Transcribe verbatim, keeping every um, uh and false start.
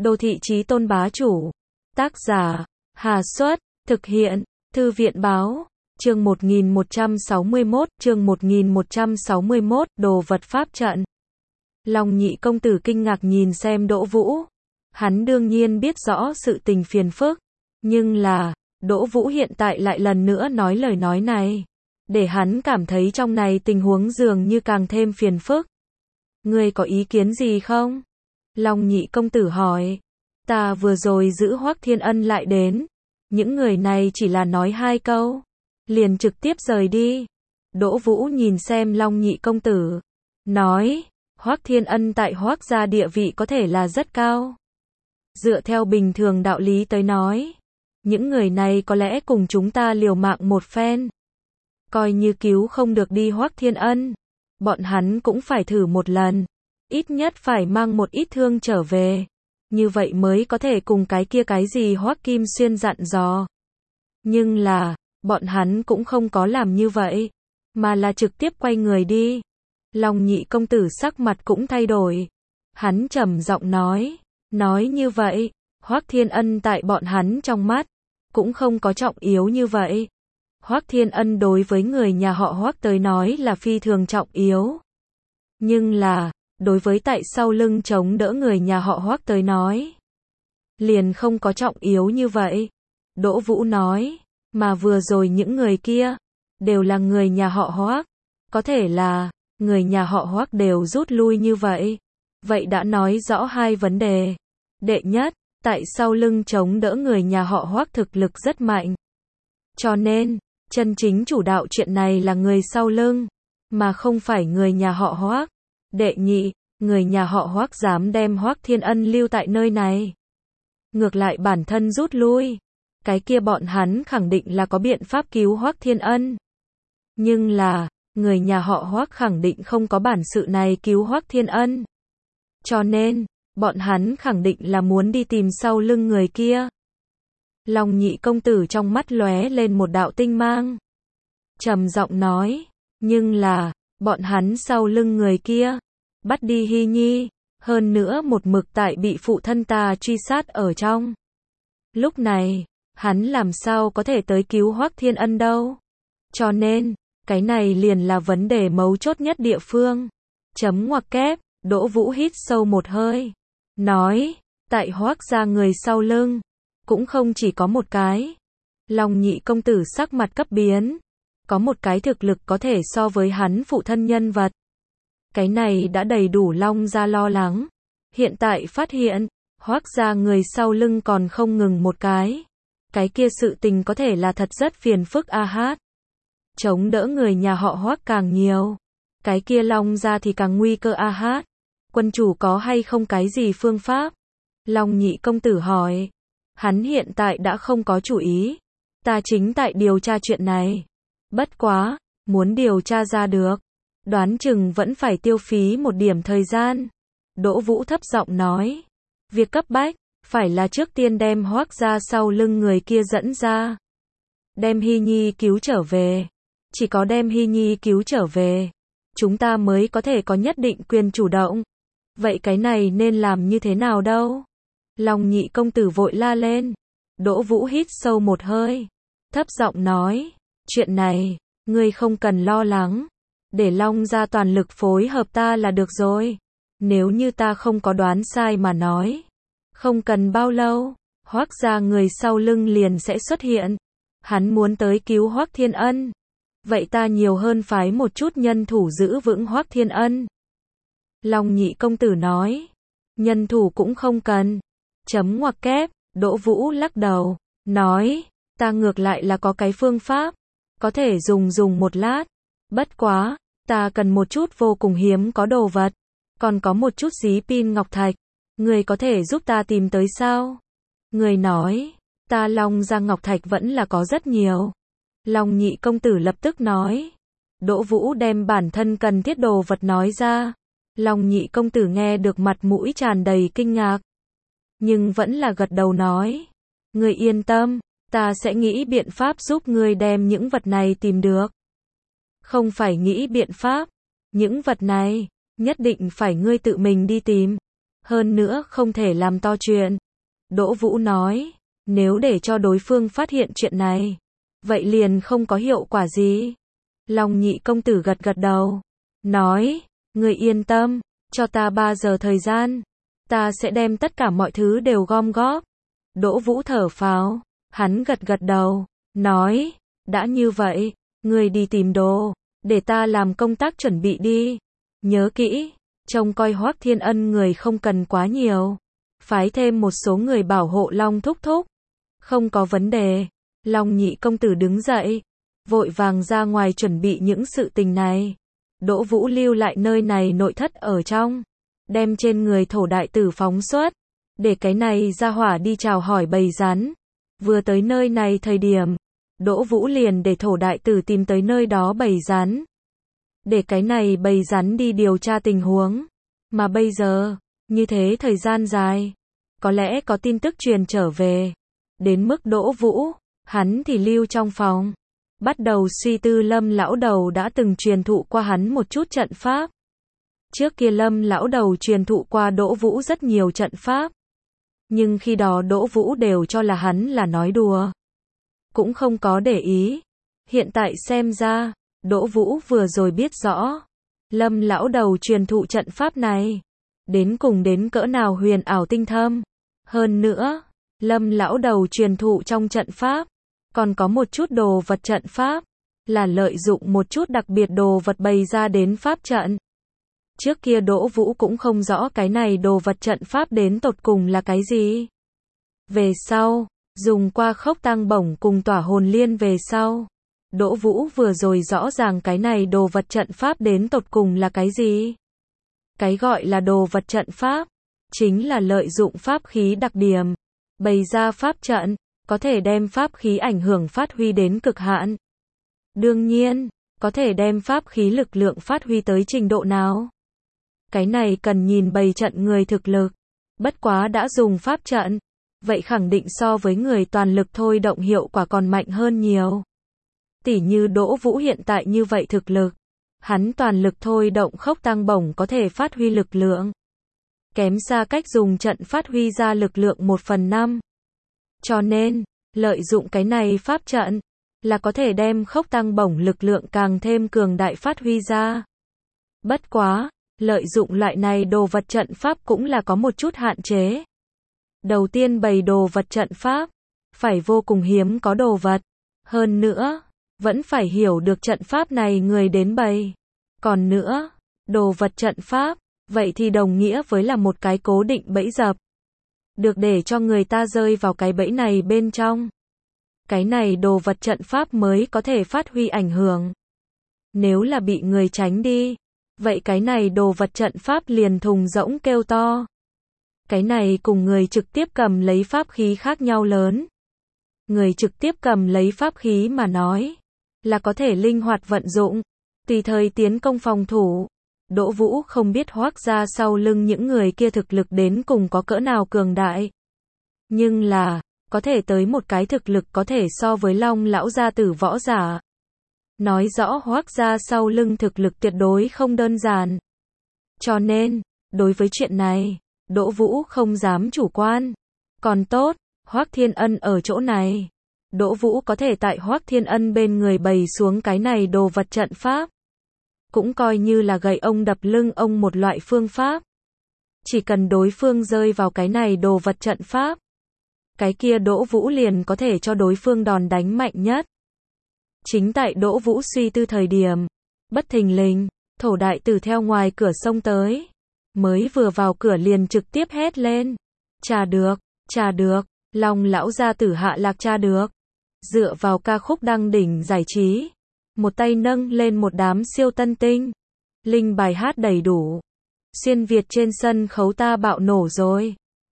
Đô thị chí tôn bá chủ. Tác giả, Hà Xuất, thực hiện, Thư viện báo, chương một nghìn một trăm sáu mươi mốt, chương một nghìn một trăm sáu mươi mốt, đồ vật pháp trận. Long Nhị công tử kinh ngạc nhìn xem Đỗ Vũ. Hắn đương nhiên biết rõ sự tình phiền phức, nhưng là, Đỗ Vũ hiện tại lại lần nữa nói lời nói này, để hắn cảm thấy trong này tình huống dường như càng thêm phiền phức. Ngươi có ý kiến gì không? Long Nhị công tử hỏi. Ta vừa rồi giữ Hoắc Thiên Ân lại đến, những người này chỉ là nói hai câu, liền trực tiếp rời đi. Đỗ Vũ nhìn xem Long Nhị công tử, nói, Hoắc Thiên Ân tại Hoắc gia địa vị có thể là rất cao. Dựa theo bình thường đạo lý tới nói, những người này có lẽ cùng chúng ta liều mạng một phen. Coi như cứu không được đi Hoắc Thiên Ân, bọn hắn cũng phải thử một lần, ít nhất phải mang một ít thương trở về. Như vậy mới có thể cùng cái kia cái gì Hoắc Kim Xuyên dặn dò. Nhưng là, bọn hắn cũng không có làm như vậy, mà là trực tiếp quay người đi. Long Nhị công tử sắc mặt cũng thay đổi. Hắn trầm giọng nói, nói như vậy, Hoắc Thiên Ân tại bọn hắn trong mắt, cũng không có trọng yếu như vậy. Hoắc Thiên Ân đối với người nhà họ Hoắc tới nói là phi thường trọng yếu. Nhưng là, đối với tại sau lưng chống đỡ người nhà họ Hoắc tới nói, liền không có trọng yếu như vậy. Đỗ Vũ nói, mà vừa rồi những người kia, đều là người nhà họ Hoắc. Có thể là, người nhà họ Hoắc đều rút lui như vậy. Vậy đã nói rõ hai vấn đề. Đệ nhất, tại sau lưng chống đỡ người nhà họ Hoắc thực lực rất mạnh. Cho nên, chân chính chủ đạo chuyện này là người sau lưng, mà không phải người nhà họ Hoắc. Đệ nhị, người nhà họ Hoắc dám đem Hoắc Thiên Ân lưu tại nơi này, ngược lại bản thân rút lui, cái kia bọn hắn khẳng định là có biện pháp cứu Hoắc Thiên Ân. Nhưng là, người nhà họ Hoắc khẳng định không có bản sự này cứu Hoắc Thiên Ân. Cho nên, bọn hắn khẳng định là muốn đi tìm sau lưng người kia. Long Nhị công tử trong mắt lóe lên một đạo tinh mang, trầm giọng nói, nhưng là, bọn hắn sau lưng người kia, bắt đi Hy Nhi, hơn nữa một mực tại bị phụ thân ta truy sát ở trong. Lúc này, hắn làm sao có thể tới cứu Hoắc Thiên Ân đâu. Cho nên, cái này liền là vấn đề mấu chốt nhất địa phương. Chấm ngoặc kép, Đỗ Vũ hít sâu một hơi, nói, tại Hoắc gia người sau lưng, cũng không chỉ có một cái. Long Nhị công tử sắc mặt cấp biến, có một cái thực lực có thể so với hắn phụ thân nhân vật. Cái này đã đầy đủ Long gia lo lắng. Hiện tại phát hiện, Hoắc gia người sau lưng còn không ngừng một cái. Cái kia sự tình có thể là thật rất phiền phức a hát. Chống đỡ người nhà họ Hoắc càng nhiều, cái kia Long gia thì càng nguy cơ a hát. Quân chủ có hay không cái gì phương pháp? Long Nhị công tử hỏi. Hắn hiện tại đã không có chủ ý. Ta chính tại điều tra chuyện này. Bất quá, muốn điều tra ra được, đoán chừng vẫn phải tiêu phí một điểm thời gian. Đỗ Vũ thấp giọng nói. Việc cấp bách, phải là trước tiên đem Hoắc gia sau lưng người kia dẫn ra. Đem Hy Nhi cứu trở về. Chỉ có đem Hy Nhi cứu trở về, chúng ta mới có thể có nhất định quyền chủ động. Vậy cái này nên làm như thế nào đâu? Long Nhị công tử vội la lên. Đỗ Vũ hít sâu một hơi, thấp giọng nói, chuyện này, ngươi không cần lo lắng. Để Long gia toàn lực phối hợp ta là được rồi. Nếu như ta không có đoán sai mà nói, không cần bao lâu, Hoắc gia người sau lưng liền sẽ xuất hiện. Hắn muốn tới cứu Hoắc Thiên Ân. Vậy ta nhiều hơn phái một chút nhân thủ giữ vững Hoắc Thiên Ân. Long Nhị công tử nói, nhân thủ cũng không cần. Chấm ngoặc kép, Đỗ Vũ lắc đầu, nói, ta ngược lại là có cái phương pháp, có thể dùng dùng một lát. Bất quá, ta cần một chút vô cùng hiếm có đồ vật, còn có một chút dí pin ngọc thạch. Người có thể giúp ta tìm tới sao? Người nói, ta Long gia ngọc thạch vẫn là có rất nhiều. Long Nhị công tử lập tức nói. Đỗ Vũ đem bản thân cần thiết đồ vật nói ra. Long Nhị công tử nghe được mặt mũi tràn đầy kinh ngạc, nhưng vẫn là gật đầu nói. Ngươi yên tâm, ta sẽ nghĩ biện pháp giúp ngươi đem những vật này tìm được. Không phải nghĩ biện pháp, những vật này, nhất định phải ngươi tự mình đi tìm. hơn nữa không thể làm to chuyện. Đỗ Vũ nói, nếu để cho đối phương phát hiện chuyện này, vậy liền không có hiệu quả gì. Long nhị công tử gật gật đầu, nói, người yên tâm, cho ta ba giờ thời gian, ta sẽ đem tất cả mọi thứ đều gom góp. Đỗ Vũ thở phào, hắn gật gật đầu, nói, đã như vậy, người đi tìm đồ, để ta làm công tác chuẩn bị đi. Nhớ kỹ, trông coi Hoắc Thiên Ân người không cần quá nhiều, phái thêm một số người bảo hộ Long thúc thúc. Không có vấn đề. Long nhị công tử đứng dậy, vội vàng ra ngoài chuẩn bị những sự tình này. Đỗ Vũ lưu lại nơi này nội thất ở trong, đem trên người thổ đại tử phóng xuất, để cái này ra hỏa đi chào hỏi bầy rắn. Vừa tới nơi này thời điểm, Đỗ Vũ liền để thổ đại tử tìm tới nơi đó bầy rắn, để cái này bầy rắn đi điều tra tình huống. Mà bây giờ, như thế thời gian dài, có lẽ có tin tức truyền trở về. Đến mức Đỗ Vũ, hắn thì lưu trong phòng, bắt đầu suy tư Lâm lão đầu đã từng truyền thụ qua hắn một chút trận pháp. Trước kia Lâm lão đầu truyền thụ qua Đỗ Vũ rất nhiều trận pháp, nhưng khi đó Đỗ Vũ đều cho là hắn là nói đùa, cũng không có để ý. Hiện tại xem ra, Đỗ Vũ vừa rồi biết rõ, Lâm lão đầu truyền thụ trận pháp này, đến cùng đến cỡ nào huyền ảo tinh thâm. Hơn nữa, Lâm lão đầu truyền thụ trong trận pháp, còn có một chút đồ vật trận pháp, là lợi dụng một chút đặc biệt đồ vật bày ra đến pháp trận. Trước kia Đỗ Vũ cũng không rõ cái này đồ vật trận pháp đến tột cùng là cái gì. Về sau, dùng qua khốc tăng bổng cùng tỏa hồn liên về sau, Đỗ Vũ vừa rồi rõ ràng cái này đồ vật trận pháp đến tột cùng là cái gì. Cái gọi là đồ vật trận pháp, chính là lợi dụng pháp khí đặc điểm, bày ra pháp trận, có thể đem pháp khí ảnh hưởng phát huy đến cực hạn. Đương nhiên, có thể đem pháp khí lực lượng phát huy tới trình độ nào, cái này cần nhìn bày trận người thực lực. Bất quá đã dùng pháp trận, vậy khẳng định so với người toàn lực thôi động hiệu quả còn mạnh hơn nhiều. Tỉ như Đỗ Vũ hiện tại như vậy thực lực, hắn toàn lực thôi động khốc tăng bổng có thể phát huy lực lượng, kém xa cách dùng trận phát huy ra lực lượng một phần năm. Cho nên, lợi dụng cái này pháp trận, là có thể đem khốc tăng bổng lực lượng càng thêm cường đại phát huy ra. Bất quá, lợi dụng loại này đồ vật trận pháp cũng là có một chút hạn chế. Đầu tiên bày đồ vật trận pháp, phải vô cùng hiếm có đồ vật. Hơn nữa, vẫn phải hiểu được trận pháp này người đến bày. Còn nữa, đồ vật trận pháp, vậy thì đồng nghĩa với là một cái cố định bẫy dập. Được để cho người ta rơi vào cái bẫy này bên trong. Cái này đồ vật trận pháp mới có thể phát huy ảnh hưởng. Nếu là bị người tránh đi, vậy cái này đồ vật trận pháp liền thùng rỗng kêu to. Cái này cùng người trực tiếp cầm lấy pháp khí khác nhau lớn. Người trực tiếp cầm lấy pháp khí mà nói, là có thể linh hoạt vận dụng, tùy thời tiến công phòng thủ. Đỗ Vũ không biết Hoắc ra sau lưng những người kia thực lực đến cùng có cỡ nào cường đại. Nhưng là, có thể tới một cái thực lực có thể so với Long lão gia tử võ giả. Nói rõ Hoắc ra sau lưng thực lực tuyệt đối không đơn giản. Cho nên, đối với chuyện này, Đỗ Vũ không dám chủ quan. Còn tốt, Hoắc Thiên Ân ở chỗ này. Đỗ Vũ có thể tại Hoắc Thiên Ân bên người bày xuống cái này đồ vật trận pháp. Cũng coi như là gậy ông đập lưng ông một loại phương pháp. Chỉ cần đối phương rơi vào cái này đồ vật trận pháp, cái kia Đỗ Vũ liền có thể cho đối phương đòn đánh mạnh nhất. Chính tại Đỗ Vũ suy tư thời điểm, bất thình lình, thổ đại tử theo ngoài cửa xông tới. Mới vừa vào cửa liền trực tiếp hét lên. Trà được, trà được, Long lão gia tử hạ lạc trà được. Dựa vào ca khúc đăng đỉnh giải trí, một tay nâng lên một đám siêu tân tinh. Linh bài hát đầy đủ. Xuyên Việt trên sân khấu ta bạo nổ rồi.